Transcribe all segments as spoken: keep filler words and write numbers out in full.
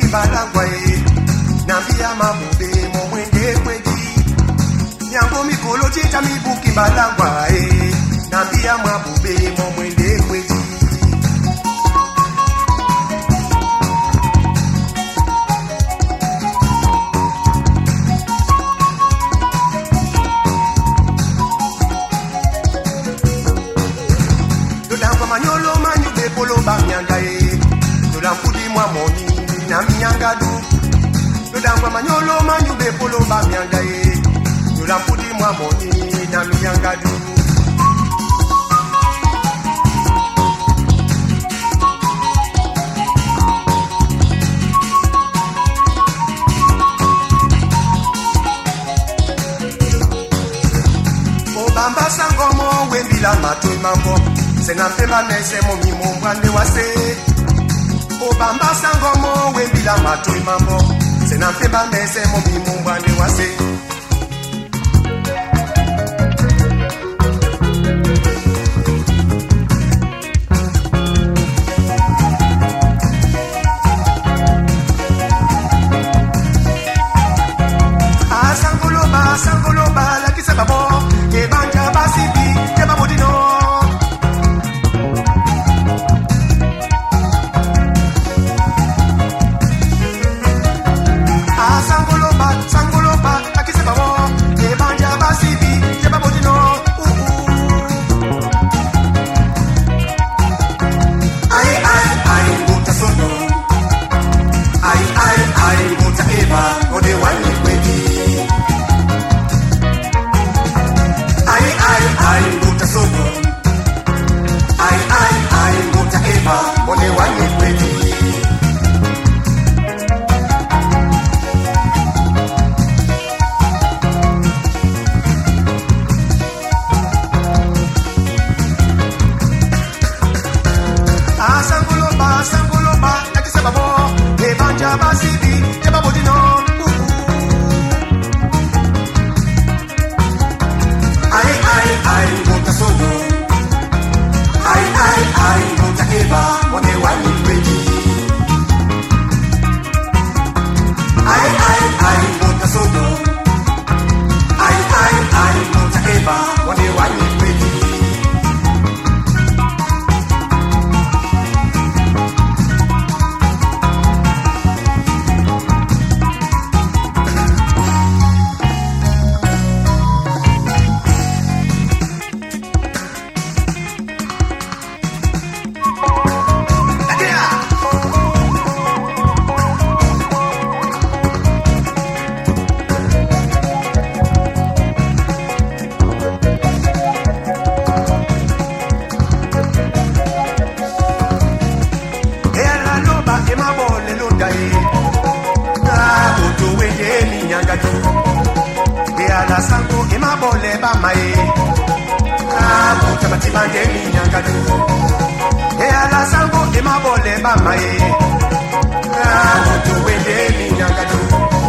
balangwa e nambia mabube mo mwende kweji nyango mikolo chita mibuki balangwa e nambia mabube mo mwende kweji Manyolo manyu de polo ba mianga e Dola mpudi mwa moni na mianga du Dola mwa manyolo manyu de polo ba mianga e Dola mpudi mwa moni na mianga du Obamba sangomo wembila matoi mambo Sena pemba nese mo mi mo mwande wase Obamba sangomo wembila matoi mambo Sena pemba nese mo mi mo mwande wase Ah sangoloba sangoloba la kisa babo Ke banja basibi ke babo dino Sango imabole ba mai ah buta matibande ni nyangadu e ala sango imabole ba mai ah buta wende ni nyangadu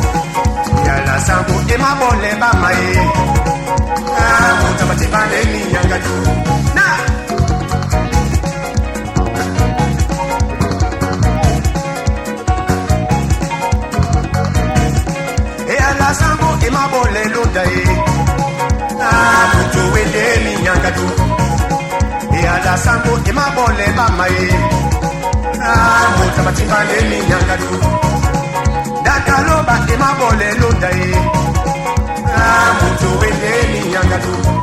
e ala sango imabole ba mai ah buta matibande ni nyangadu na e ala sango imabole lundae ah butu wende ni nyangadu e ala sango imabole ba mai ah buta matibande ni nyangadu dakaloba imabole lundae ah butu wende ni nyangadu